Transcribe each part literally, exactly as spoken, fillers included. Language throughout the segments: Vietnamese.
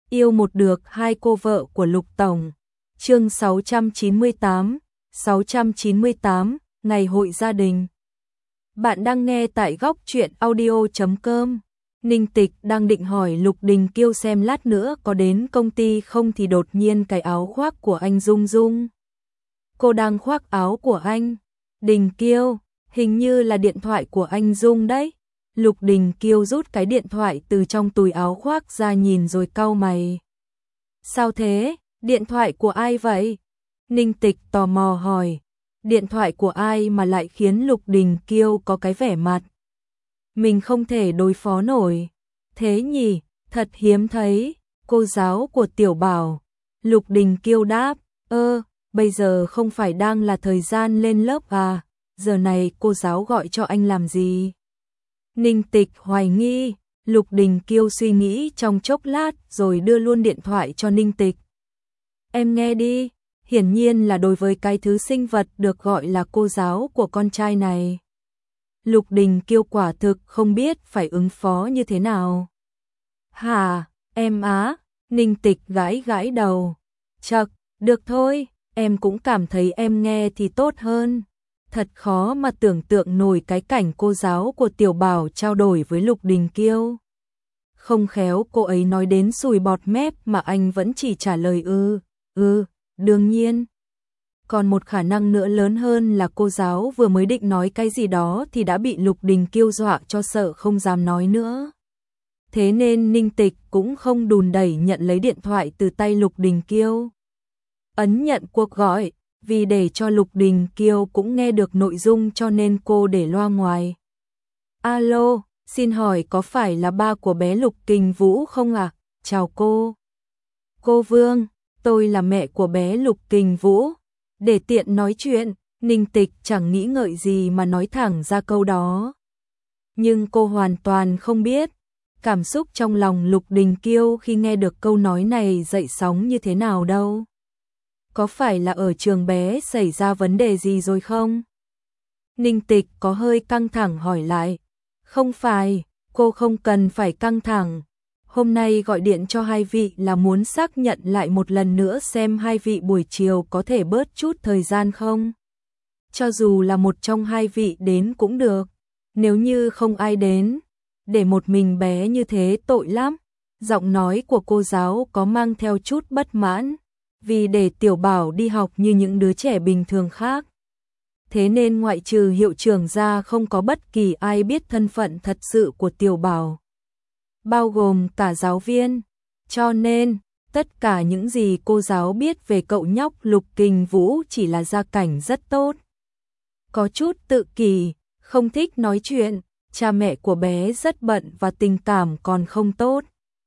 Yêu một được hai cô vợ của Lục Tổng. Chương sáu trăm chín mươi tám, sáu trăm chín mươi tám, Ngày hội gia đình. Bạn đang nghe tại góc truyện audio chấm com. Ninh Tịch đang định hỏi Lục Đình Kiêu xem lát nữa có đến công ty không thì đột nhiên cái áo khoác của anh rung rung. Cô đang khoác áo của anh. Đình Kiêu, hình như là điện thoại của anh rung đấy. Lục Đình Kiêu rút cái điện thoại từ trong túi áo khoác ra nhìn rồi cau mày. Sao thế? Điện thoại của ai vậy? Ninh Tịch tò mò hỏi. Điện thoại của ai mà lại khiến Lục Đình Kiêu có cái vẻ mặt mình không thể đối phó nổi. Thế nhỉ, thật hiếm thấy. Cô giáo của Tiểu Bảo. Lục Đình Kiêu đáp. Ơ, bây giờ không phải đang là thời gian lên lớp à? Giờ này cô giáo gọi cho anh làm gì? Ninh Tịch hoài nghi. Lục Đình Kiêu suy nghĩ trong chốc lát rồi đưa luôn điện thoại cho Ninh Tịch. Em nghe đi. Hiển nhiên là đối với cái thứ sinh vật được gọi là cô giáo của con trai này. Lục Đình Kiêu quả thực không biết phải ứng phó như thế nào. Hả, em á? Ninh Tịch gãi gãi đầu. Chậc, được thôi, em cũng cảm thấy em nghe thì tốt hơn. Thật khó mà tưởng tượng nổi cái cảnh cô giáo của Tiểu Bảo trao đổi với Lục Đình Kiêu. Không khéo cô ấy nói đến sùi bọt mép mà anh vẫn chỉ trả lời ư, ư, đương nhiên. Còn một khả năng nữa lớn hơn là cô giáo vừa mới định nói cái gì đó thì đã bị Lục Đình Kiêu dọa cho sợ không dám nói nữa. Thế nên Ninh Tịch cũng không đùn đẩy nhận lấy điện thoại từ tay Lục Đình Kiêu. Ấn nhận cuộc gọi, vì để cho Lục Đình Kiêu cũng nghe được nội dung cho nên cô để loa ngoài. Alo, xin hỏi có phải là ba của bé Lục Kình Vũ không ạ? À? Chào cô. Cô Vương, tôi là mẹ của bé Lục Kình Vũ. Để tiện nói chuyện, Ninh Tịch chẳng nghĩ ngợi gì mà nói thẳng ra câu đó. Nhưng cô hoàn toàn không biết cảm xúc trong lòng Lục Đình Kiêu khi nghe được câu nói này dậy sóng như thế nào đâu. Có phải là ở trường bé xảy ra vấn đề gì rồi không? Ninh Tịch có hơi căng thẳng hỏi lại. Không phải, cô không cần phải căng thẳng. Hôm nay gọi điện cho hai vị là muốn xác nhận lại một lần nữa xem hai vị buổi chiều có thể bớt chút thời gian không? Cho dù là một trong hai vị đến cũng được. Nếu như không ai đến, để một mình bé như thế tội lắm. Giọng nói của cô giáo có mang theo chút bất mãn. Vì để Tiểu Bảo đi học như những đứa trẻ bình thường khác. Thế nên ngoại trừ hiệu trưởng ra không có bất kỳ ai biết thân phận thật sự của Tiểu Bảo. Bao gồm cả giáo viên. Cho nên, tất cả những gì cô giáo biết về cậu nhóc Lục Kình Vũ chỉ là gia cảnh rất tốt. Có chút tự kỷ, không thích nói chuyện, cha mẹ của bé rất bận và tình cảm còn không tốt.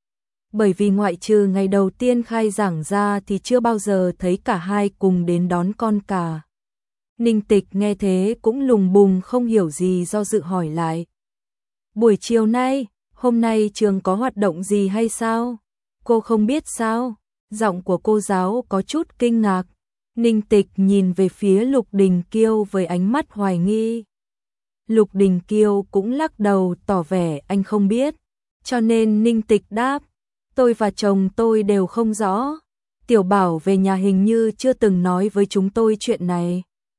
Bởi vì ngoại trừ ngày đầu tiên khai giảng ra thì chưa bao giờ thấy cả hai cùng đến đón con cả. Ninh Tịch nghe thế cũng lùng bùng không hiểu gì do dự hỏi lại. Buổi chiều nay, hôm nay trường có hoạt động gì hay sao? Cô không biết sao? Giọng của cô giáo có chút kinh ngạc. Ninh Tịch nhìn về phía Lục Đình Kiêu với ánh mắt hoài nghi. Lục Đình Kiêu cũng lắc đầu tỏ vẻ anh không biết. Cho nên Ninh Tịch đáp. Tôi và chồng tôi đều không rõ. Tiểu Bảo về nhà hình như chưa từng nói với chúng tôi chuyện này.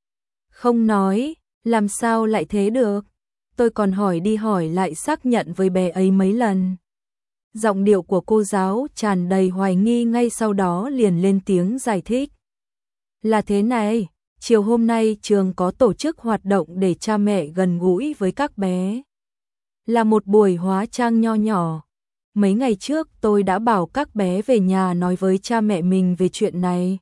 Không nói, làm sao lại thế được? Tôi còn hỏi đi hỏi lại xác nhận với bé ấy mấy lần. Giọng điệu của cô giáo tràn đầy hoài nghi, ngay sau đó liền lên tiếng giải thích. Là thế này, chiều hôm nay trường có tổ chức hoạt động để cha mẹ gần gũi với các bé. Là một buổi hóa trang nho nhỏ. Mấy ngày trước tôi đã bảo các bé về nhà nói với cha mẹ mình về chuyện này.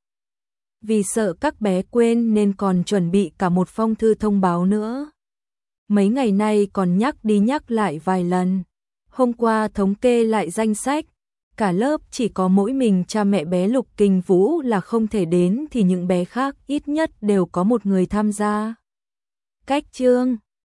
Vì sợ các bé quên nên còn chuẩn bị cả một phong thư thông báo nữa. Mấy ngày nay còn nhắc đi nhắc lại vài lần. Hôm qua thống kê lại danh sách. Cả lớp chỉ có mỗi mình cha mẹ bé Lục Kình Vũ là không thể đến thì những bé khác ít nhất đều có một người tham gia. Cách chương,